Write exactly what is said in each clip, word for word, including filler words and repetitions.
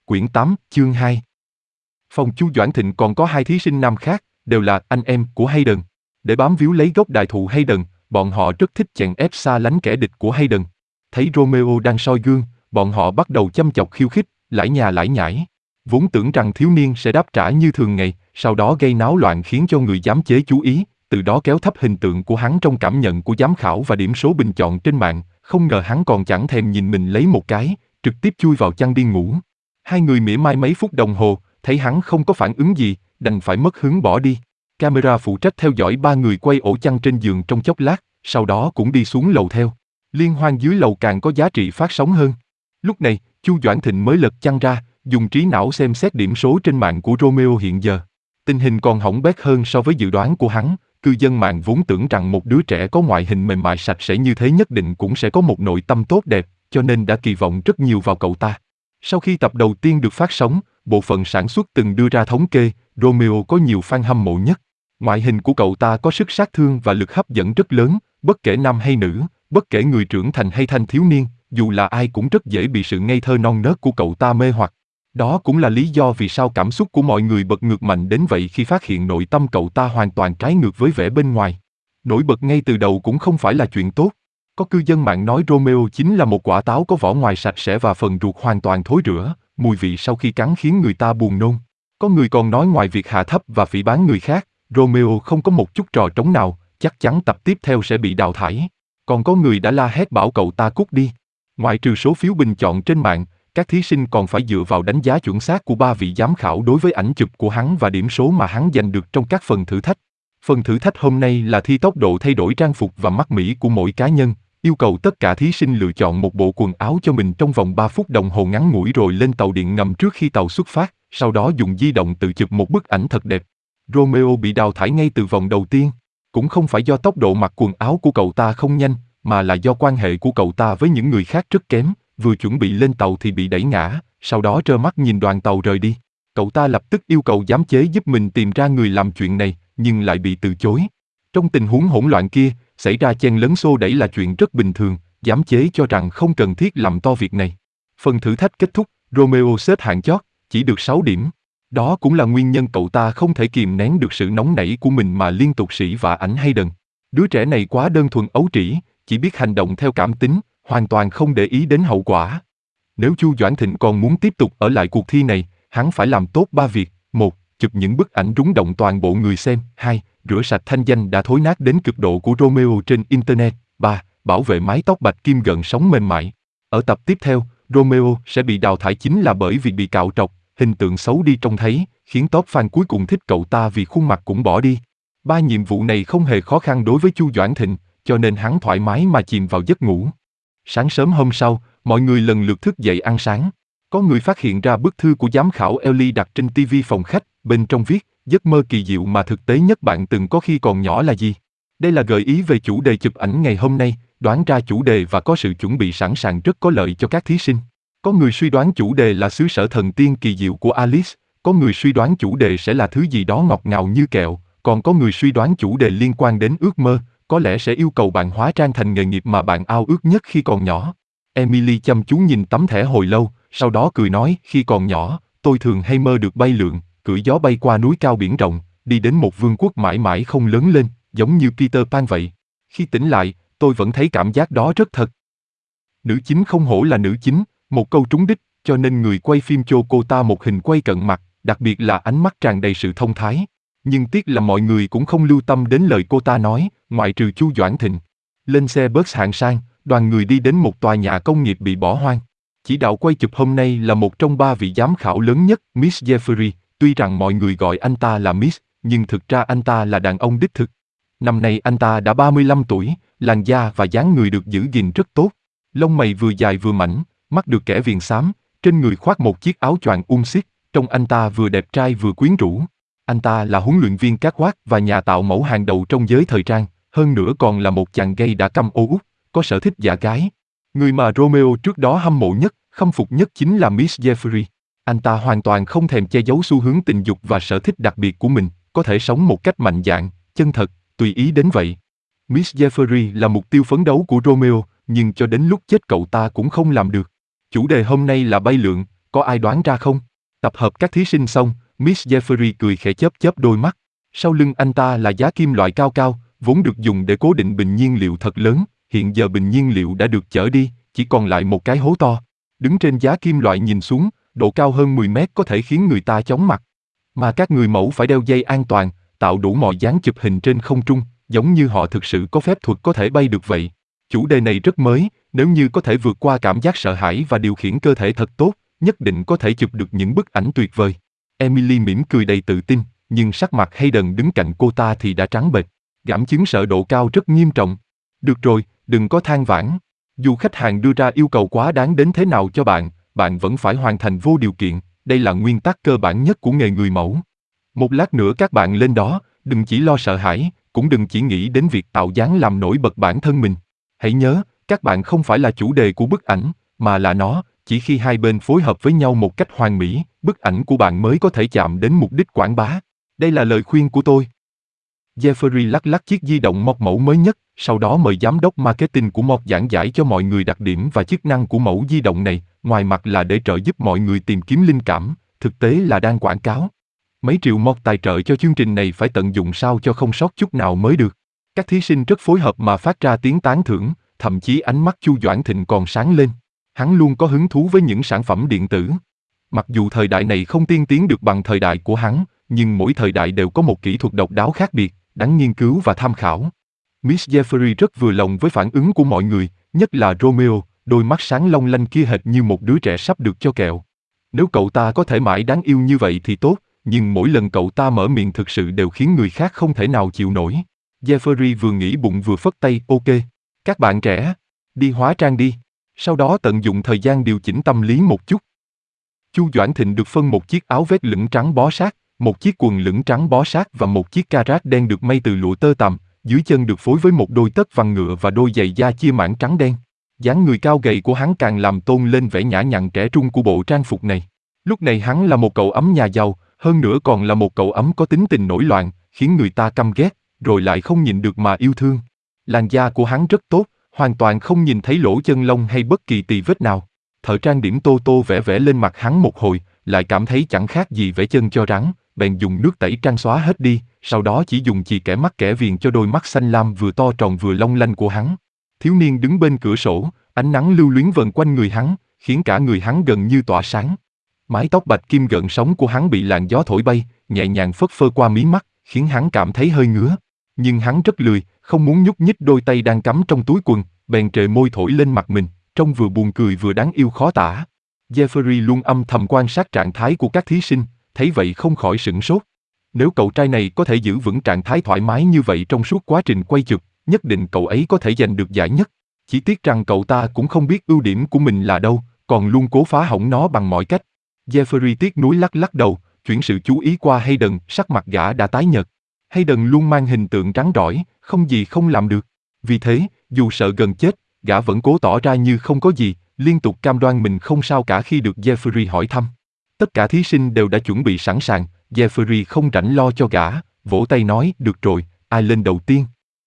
quyển tám, chương hai. Phòng Chu Doãn Thịnh còn có hai thí sinh nam khác, đều là anh em của Hayden. Để bám víu lấy gốc đại thụ Hayden, bọn họ rất thích chèn ép xa lánh kẻ địch của Hayden. Thấy Romeo đang soi gương, bọn họ bắt đầu châm chọc khiêu khích, lải nhà lải nhải. Vốn tưởng rằng thiếu niên sẽ đáp trả như thường ngày, sau đó gây náo loạn khiến cho người giám chế chú ý, từ đó kéo thấp hình tượng của hắn trong cảm nhận của giám khảo và điểm số bình chọn trên mạng. Không ngờ hắn còn chẳng thèm nhìn mình lấy một cái, trực tiếp chui vào chăn đi ngủ. Hai người mỉa mai mấy phút đồng hồ, thấy hắn không có phản ứng gì, đành phải mất hứng bỏ đi. Camera phụ trách theo dõi ba người quay ổ chăn trên giường trong chốc lát, sau đó cũng đi xuống lầu theo. Liên hoan dưới lầu càng có giá trị phát sóng hơn. Lúc này, Chu Doãn Thịnh mới lật chăn ra, dùng trí não xem xét điểm số trên mạng của Romeo hiện giờ. Tình hình còn hỏng bét hơn so với dự đoán của hắn. Cư dân mạng vốn tưởng rằng một đứa trẻ có ngoại hình mềm mại sạch sẽ như thế nhất định cũng sẽ có một nội tâm tốt đẹp, cho nên đã kỳ vọng rất nhiều vào cậu ta. Sau khi tập đầu tiên được phát sóng, bộ phận sản xuất từng đưa ra thống kê, Romeo có nhiều fan hâm mộ nhất. Ngoại hình của cậu ta có sức sát thương và lực hấp dẫn rất lớn, bất kể nam hay nữ, bất kể người trưởng thành hay thanh thiếu niên, dù là ai cũng rất dễ bị sự ngây thơ non nớt của cậu ta mê hoặc. Đó cũng là lý do vì sao cảm xúc của mọi người bật ngược mạnh đến vậy khi phát hiện nội tâm cậu ta hoàn toàn trái ngược với vẻ bên ngoài. Nổi bật ngay từ đầu cũng không phải là chuyện tốt. Có cư dân mạng nói Romeo chính là một quả táo có vỏ ngoài sạch sẽ và phần ruột hoàn toàn thối rữa, mùi vị sau khi cắn khiến người ta buồn nôn. Có người còn nói ngoài việc hạ thấp và phỉ báng người khác, Romeo không có một chút trò trống nào, chắc chắn tập tiếp theo sẽ bị đào thải. Còn có người đã la hét bảo cậu ta cút đi. Ngoại trừ số phiếu bình chọn trên mạng, các thí sinh còn phải dựa vào đánh giá chuẩn xác của ba vị giám khảo đối với ảnh chụp của hắn và điểm số mà hắn giành được trong các phần thử thách. Phần thử thách hôm nay là thi tốc độ thay đổi trang phục và mắt mỹ của mỗi cá nhân, yêu cầu tất cả thí sinh lựa chọn một bộ quần áo cho mình trong vòng ba phút đồng hồ ngắn ngủi rồi lên tàu điện ngầm trước khi tàu xuất phát, sau đó dùng di động tự chụp một bức ảnh thật đẹp. Romeo bị đào thải ngay từ vòng đầu tiên. Cũng không phải do tốc độ mặc quần áo của cậu ta không nhanh, mà là do quan hệ của cậu ta với những người khác rất kém. Vừa chuẩn bị lên tàu thì bị đẩy ngã, sau đó trơ mắt nhìn đoàn tàu rời đi. Cậu ta lập tức yêu cầu giám chế giúp mình tìm ra người làm chuyện này, nhưng lại bị từ chối. Trong tình huống hỗn loạn kia, xảy ra chen lấn xô đẩy là chuyện rất bình thường, giám chế cho rằng không cần thiết làm to việc này. Phần thử thách kết thúc, Romeo xếp hạng chót, chỉ được sáu điểm. Đó cũng là nguyên nhân cậu ta không thể kìm nén được sự nóng nảy của mình mà liên tục sỉ vả ảnh Hayden. Đứa trẻ này quá đơn thuần ấu trĩ, chỉ biết hành động theo cảm tính, hoàn toàn không để ý đến hậu quả. Nếu Chu Doãn Thịnh còn muốn tiếp tục ở lại cuộc thi này, hắn phải làm tốt ba việc. Một, chụp những bức ảnh rúng động toàn bộ người xem. Hai, rửa sạch thanh danh đã thối nát đến cực độ của Romeo trên Internet. Ba, bảo vệ mái tóc bạch kim gợn sóng mềm mại. Ở tập tiếp theo, Romeo sẽ bị đào thải chính là bởi vì bị cạo trọc, hình tượng xấu đi trông thấy, khiến top fan cuối cùng thích cậu ta vì khuôn mặt cũng bỏ đi. Ba nhiệm vụ này không hề khó khăn đối với Chu Doãn Thịnh, cho nên hắn thoải mái mà chìm vào giấc ngủ. Sáng sớm hôm sau, mọi người lần lượt thức dậy ăn sáng. Có người phát hiện ra bức thư của giám khảo Ellie đặt trên ti vi phòng khách, bên trong viết, giấc mơ kỳ diệu mà thực tế nhất bạn từng có khi còn nhỏ là gì? Đây là gợi ý về chủ đề chụp ảnh ngày hôm nay, đoán ra chủ đề và có sự chuẩn bị sẵn sàng rất có lợi cho các thí sinh. Có người suy đoán chủ đề là xứ sở thần tiên kỳ diệu của Alice, có người suy đoán chủ đề sẽ là thứ gì đó ngọt ngào như kẹo, còn có người suy đoán chủ đề liên quan đến ước mơ, có lẽ sẽ yêu cầu bạn hóa trang thành nghề nghiệp mà bạn ao ước nhất khi còn nhỏ. Emily chăm chú nhìn tấm thẻ hồi lâu, sau đó cười nói, khi còn nhỏ, tôi thường hay mơ được bay lượn, cưỡi gió bay qua núi cao biển rộng, đi đến một vương quốc mãi mãi không lớn lên, giống như Peter Pan vậy. Khi tỉnh lại, tôi vẫn thấy cảm giác đó rất thật. Nữ chính không hổ là nữ chính, một câu trúng đích, cho nên người quay phim cho cô ta một hình quay cận mặt, đặc biệt là ánh mắt tràn đầy sự thông thái. Nhưng tiếc là mọi người cũng không lưu tâm đến lời cô ta nói, ngoại trừ Chu Doãn Thịnh. Lên xe bus hạng sang, đoàn người đi đến một tòa nhà công nghiệp bị bỏ hoang. Chỉ đạo quay chụp hôm nay là một trong ba vị giám khảo lớn nhất, Miss Jeffrey. Tuy rằng mọi người gọi anh ta là Miss, nhưng thực ra anh ta là đàn ông đích thực. Năm nay anh ta đã ba mươi lăm tuổi, làn da và dáng người được giữ gìn rất tốt. Lông mày vừa dài vừa mảnh, mắt được kẻ viền xám, trên người khoác một chiếc áo choàng um xít, trông anh ta vừa đẹp trai vừa quyến rũ. Anh ta là huấn luyện viên catwalk và nhà tạo mẫu hàng đầu trong giới thời trang, hơn nữa còn là một chàng gay đã căm ô út, có sở thích dã gái. Người mà Romeo trước đó hâm mộ nhất, khâm phục nhất chính là Miss Jeffrey. Anh ta hoàn toàn không thèm che giấu xu hướng tình dục và sở thích đặc biệt của mình, có thể sống một cách mạnh dạn, chân thật, tùy ý đến vậy. Miss Jeffrey là mục tiêu phấn đấu của Romeo, nhưng cho đến lúc chết cậu ta cũng không làm được. Chủ đề hôm nay là bay lượn, có ai đoán ra không? Tập hợp các thí sinh xong, Miss Jeffrey cười khẽ chớp chớp đôi mắt. Sau lưng anh ta là giá kim loại cao cao, vốn được dùng để cố định bình nhiên liệu thật lớn, hiện giờ bình nhiên liệu đã được chở đi, chỉ còn lại một cái hố to. Đứng trên giá kim loại nhìn xuống, độ cao hơn mười mét có thể khiến người ta chóng mặt. Mà các người mẫu phải đeo dây an toàn, tạo đủ mọi dáng chụp hình trên không trung, giống như họ thực sự có phép thuật có thể bay được vậy. Chủ đề này rất mới, nếu như có thể vượt qua cảm giác sợ hãi và điều khiển cơ thể thật tốt, nhất định có thể chụp được những bức ảnh tuyệt vời. Emily mỉm cười đầy tự tin, nhưng sắc mặt Hayden đứng cạnh cô ta thì đã trắng bệch. Cảm chứng sợ độ cao rất nghiêm trọng. Được rồi, đừng có than vãn. Dù khách hàng đưa ra yêu cầu quá đáng đến thế nào cho bạn, bạn vẫn phải hoàn thành vô điều kiện. Đây là nguyên tắc cơ bản nhất của nghề người mẫu. Một lát nữa các bạn lên đó, đừng chỉ lo sợ hãi, cũng đừng chỉ nghĩ đến việc tạo dáng làm nổi bật bản thân mình. Hãy nhớ, các bạn không phải là chủ đề của bức ảnh, mà là nó. Chỉ khi hai bên phối hợp với nhau một cách hoàn mỹ, bức ảnh của bạn mới có thể chạm đến mục đích quảng bá. Đây là lời khuyên của tôi. Jeffrey lắc lắc chiếc di động Mock mẫu mới nhất, sau đó mời giám đốc marketing của Mock giảng giải cho mọi người đặc điểm và chức năng của mẫu di động này, ngoài mặt là để trợ giúp mọi người tìm kiếm linh cảm, thực tế là đang quảng cáo. Mấy triệu Mock tài trợ cho chương trình này phải tận dụng sao cho không sót chút nào mới được. Các thí sinh rất phối hợp mà phát ra tiếng tán thưởng, thậm chí ánh mắt Chu Doãn Thịnh còn sáng lên. Hắn luôn có hứng thú với những sản phẩm điện tử. Mặc dù thời đại này không tiên tiến được bằng thời đại của hắn, nhưng mỗi thời đại đều có một kỹ thuật độc đáo khác biệt, đáng nghiên cứu và tham khảo. Miss Jeffrey rất vừa lòng với phản ứng của mọi người, nhất là Romeo, đôi mắt sáng long lanh kia hệt như một đứa trẻ sắp được cho kẹo. Nếu cậu ta có thể mãi đáng yêu như vậy thì tốt, nhưng mỗi lần cậu ta mở miệng thực sự đều khiến người khác không thể nào chịu nổi. Jeffrey vừa nghĩ bụng vừa phất tay, ok. Các bạn trẻ, đi hóa trang đi. Sau đó tận dụng thời gian điều chỉnh tâm lý một chút. Chu Doãn Thịnh được phân một chiếc áo vest lửng trắng bó sát, một chiếc quần lửng trắng bó sát và một chiếc carac đen được may từ lụa tơ tằm, dưới chân được phối với một đôi tất vằn ngựa và đôi giày da chia mảng trắng đen. Dáng người cao gầy của hắn càng làm tôn lên vẻ nhã nhặn trẻ trung của bộ trang phục này. Lúc này hắn là một cậu ấm nhà giàu, hơn nữa còn là một cậu ấm có tính tình nổi loạn, khiến người ta căm ghét, rồi lại không nhịn được mà yêu thương. Làn da của hắn rất tốt, hoàn toàn không nhìn thấy lỗ chân lông hay bất kỳ tì vết nào. Thợ trang điểm tô tô vẽ vẽ lên mặt hắn một hồi, lại cảm thấy chẳng khác gì vẽ chân cho rắn, bèn dùng nước tẩy trang xóa hết đi, sau đó chỉ dùng chì kẻ mắt kẻ viền cho đôi mắt xanh lam vừa to tròn vừa long lanh của hắn. Thiếu niên đứng bên cửa sổ, ánh nắng lưu luyến vần quanh người hắn, khiến cả người hắn gần như tỏa sáng. Mái tóc bạch kim gợn sóng của hắn bị làn gió thổi bay, nhẹ nhàng phất phơ qua mí mắt, khiến hắn cảm thấy hơi ngứa. Nhưng hắn rất lười, không muốn nhúc nhích đôi tay đang cắm trong túi quần, bèn trề môi thổi lên mặt mình, trông vừa buồn cười vừa đáng yêu khó tả. Jeffrey luôn âm thầm quan sát trạng thái của các thí sinh, thấy vậy không khỏi sửng sốt. Nếu cậu trai này có thể giữ vững trạng thái thoải mái như vậy trong suốt quá trình quay chụp, nhất định cậu ấy có thể giành được giải nhất. Chỉ tiếc rằng cậu ta cũng không biết ưu điểm của mình là đâu, còn luôn cố phá hỏng nó bằng mọi cách. Jeffrey tiếc nuối lắc lắc đầu, chuyển sự chú ý qua Hayden, sắc mặt gã đã tái nhợt. Hayden luôn mang hình tượng rắn rỏi, không gì không làm được. Vì thế, dù sợ gần chết, gã vẫn cố tỏ ra như không có gì, liên tục cam đoan mình không sao cả khi được Jeffrey hỏi thăm. Tất cả thí sinh đều đã chuẩn bị sẵn sàng, Jeffrey không rảnh lo cho gã, vỗ tay nói, được rồi, ai lên đầu tiên?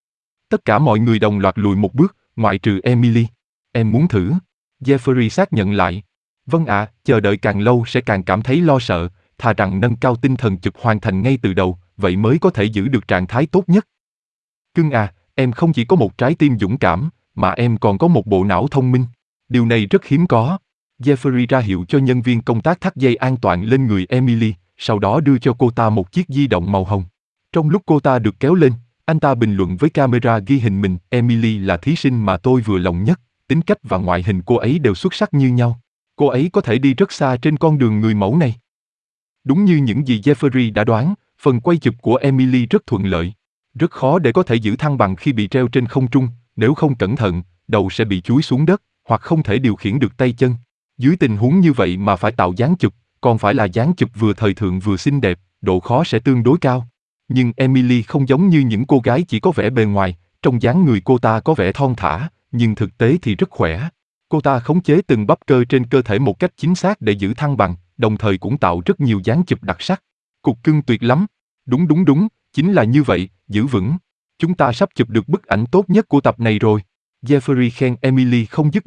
Tất cả mọi người đồng loạt lùi một bước, ngoại trừ Emily. Em muốn thử. Jeffrey xác nhận lại. Vâng ạ, à, chờ đợi càng lâu sẽ càng cảm thấy lo sợ, thà rằng nâng cao tinh thần chụp hoàn thành ngay từ đầu, vậy mới có thể giữ được trạng thái tốt nhất. Cưng à, em không chỉ có một trái tim dũng cảm, mà em còn có một bộ não thông minh. Điều này rất hiếm có. Jeffrey ra hiệu cho nhân viên công tác thắt dây an toàn lên người Emily, sau đó đưa cho cô ta một chiếc di động màu hồng. Trong lúc cô ta được kéo lên, anh ta bình luận với camera ghi hình mình, Emily là thí sinh mà tôi vừa lòng nhất, tính cách và ngoại hình cô ấy đều xuất sắc như nhau. Cô ấy có thể đi rất xa trên con đường người mẫu này. Đúng như những gì Jeffrey đã đoán, phần quay chụp của Emily rất thuận lợi. Rất khó để có thể giữ thăng bằng khi bị treo trên không trung, nếu không cẩn thận, đầu sẽ bị chúi xuống đất, hoặc không thể điều khiển được tay chân. Dưới tình huống như vậy mà phải tạo dáng chụp, còn phải là dáng chụp vừa thời thượng vừa xinh đẹp, độ khó sẽ tương đối cao. Nhưng Emily không giống như những cô gái chỉ có vẻ bề ngoài, trong dáng người cô ta có vẻ thon thả, nhưng thực tế thì rất khỏe. Cô ta khống chế từng bắp cơ trên cơ thể một cách chính xác để giữ thăng bằng, đồng thời cũng tạo rất nhiều dáng chụp đặc sắc. Cục cưng tuyệt lắm. Đúng đúng đúng, chính là như vậy, giữ vững. Chúng ta sắp chụp được bức ảnh tốt nhất của tập này rồi. Jeffrey khen Emily không dứt miệng,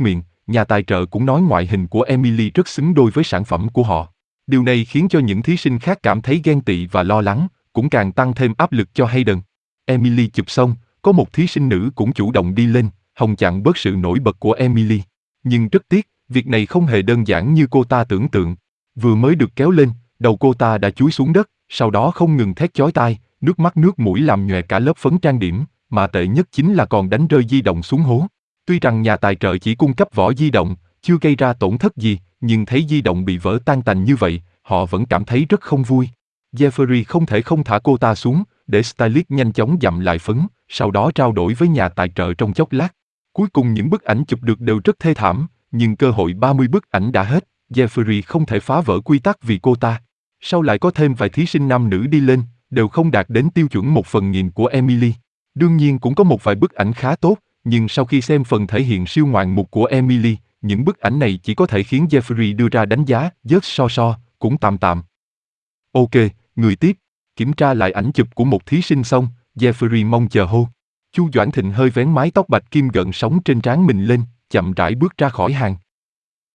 nhà tài trợ cũng nói ngoại hình của Emily rất xứng đôi với sản phẩm của họ. Điều này khiến cho những thí sinh khác cảm thấy ghen tị và lo lắng, cũng càng tăng thêm áp lực cho Hayden. Emily chụp xong, có một thí sinh nữ cũng chủ động đi lên, hòng chặn bớt sự nổi bật của Emily. Nhưng rất tiếc, việc này không hề đơn giản như cô ta tưởng tượng. Vừa mới được kéo lên, đầu cô ta đã chúi xuống đất, sau đó không ngừng thét chói tai, nước mắt nước mũi làm nhòe cả lớp phấn trang điểm, mà tệ nhất chính là còn đánh rơi di động xuống hố. Tuy rằng nhà tài trợ chỉ cung cấp vỏ di động, chưa gây ra tổn thất gì, nhưng thấy di động bị vỡ tan tành như vậy, họ vẫn cảm thấy rất không vui. Jeffrey không thể không thả cô ta xuống, để stylist nhanh chóng dặm lại phấn, sau đó trao đổi với nhà tài trợ trong chốc lát. Cuối cùng những bức ảnh chụp được đều rất thê thảm, nhưng cơ hội ba mươi bức ảnh đã hết, Jeffrey không thể phá vỡ quy tắc vì cô ta. Sau lại có thêm vài thí sinh nam nữ đi lên, đều không đạt đến tiêu chuẩn một phần nghìn của Emily. Đương nhiên cũng có một vài bức ảnh khá tốt, nhưng sau khi xem phần thể hiện siêu ngoạn mục của Emily, những bức ảnh này chỉ có thể khiến Jeffrey đưa ra đánh giá, rất so so, cũng tạm tạm. Ok, người tiếp. Kiểm tra lại ảnh chụp của một thí sinh xong, Jeffrey mong chờ hô. Chu Doãn Thịnh hơi vén mái tóc bạch kim gợn sóng trên trán mình lên, chậm rãi bước ra khỏi hàng.